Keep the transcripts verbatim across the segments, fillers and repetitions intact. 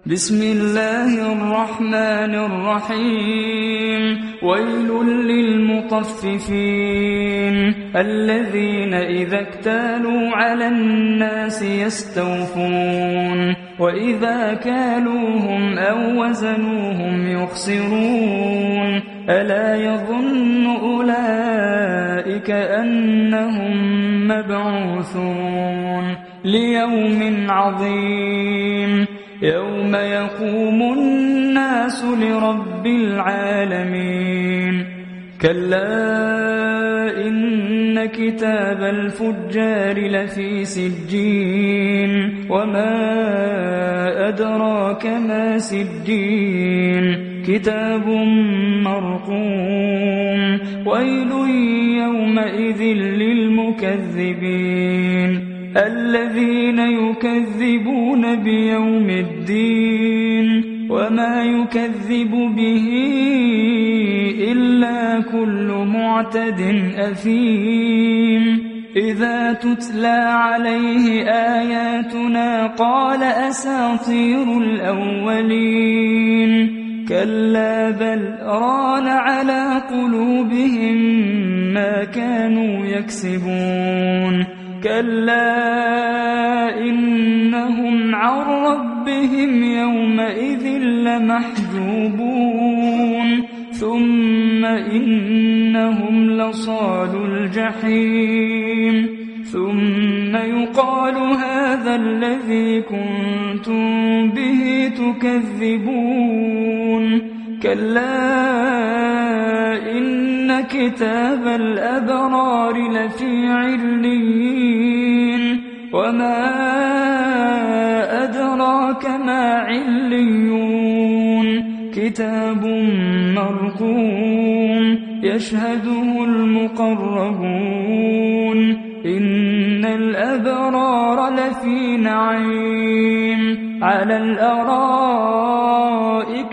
بسم الله الرحمن الرحيم ويل للمطففين الذين إذا اكتالوا على الناس يستوفون وإذا كالوهم أو وزنوهم يخسرون ألا يظن أولئك أنهم مبعوثون ليوم عظيم يوم يقوم الناس لرب العالمين كلا إن كتاب الفجار لفي سجين وما أدراك ما سجين كتاب مرقوم ويل يومئذ للمكذبين الذين يكذبون بيوم الدين وما يكذب به إلا كل معتد أثيم إذا تتلى عليه آياتنا قال أساطير الأولين كلا بل ران على قلوبهم ما كانوا يكسبون كلا إنهم عن ربهم يومئذ لمحجوبون ثم إنهم لصالو الجحيم ثم يقال هذا الذي كنتم به تكذبون كلا إن كتاب الأبرار لفي عليين وما أدراك ما عليون كتاب مرقوم يشهده المقربون إن الأبرار لفي نعيم على الأرائك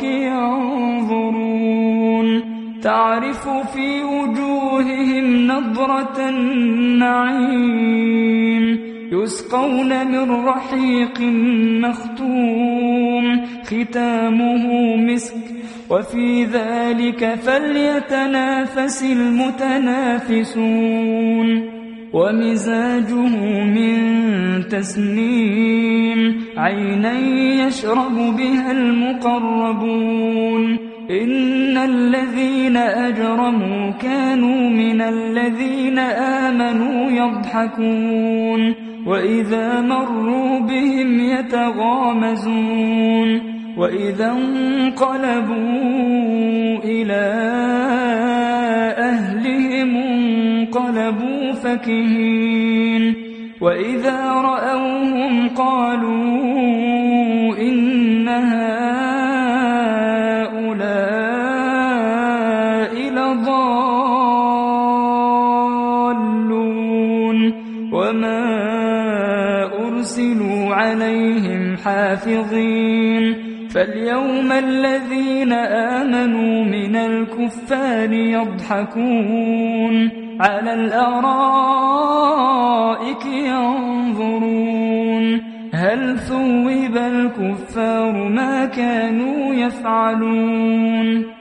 ينظرون تعرف في وجوههم نضرة النعيم يسقون من رحيق مختوم ختامه مسك وفي ذلك فليتنافس المتنافسون ومزاجه من تسنيم عينا يشرب بها المقربون إن الذين أجرموا كانوا من الذين آمنوا يضحكون وإذا مروا بهم يتغامزون وإذا انقلبوا إلى أهلهم انقلبوا فكهين وإذا رأوهم قالوا إن هؤلاء لضالون وما أرسلوا عليهم حافظين فاليوم الذين آمنوا من الكفار يضحكون على الأرائك ينظرون هل ثوب الكفار ما كانوا يفعلون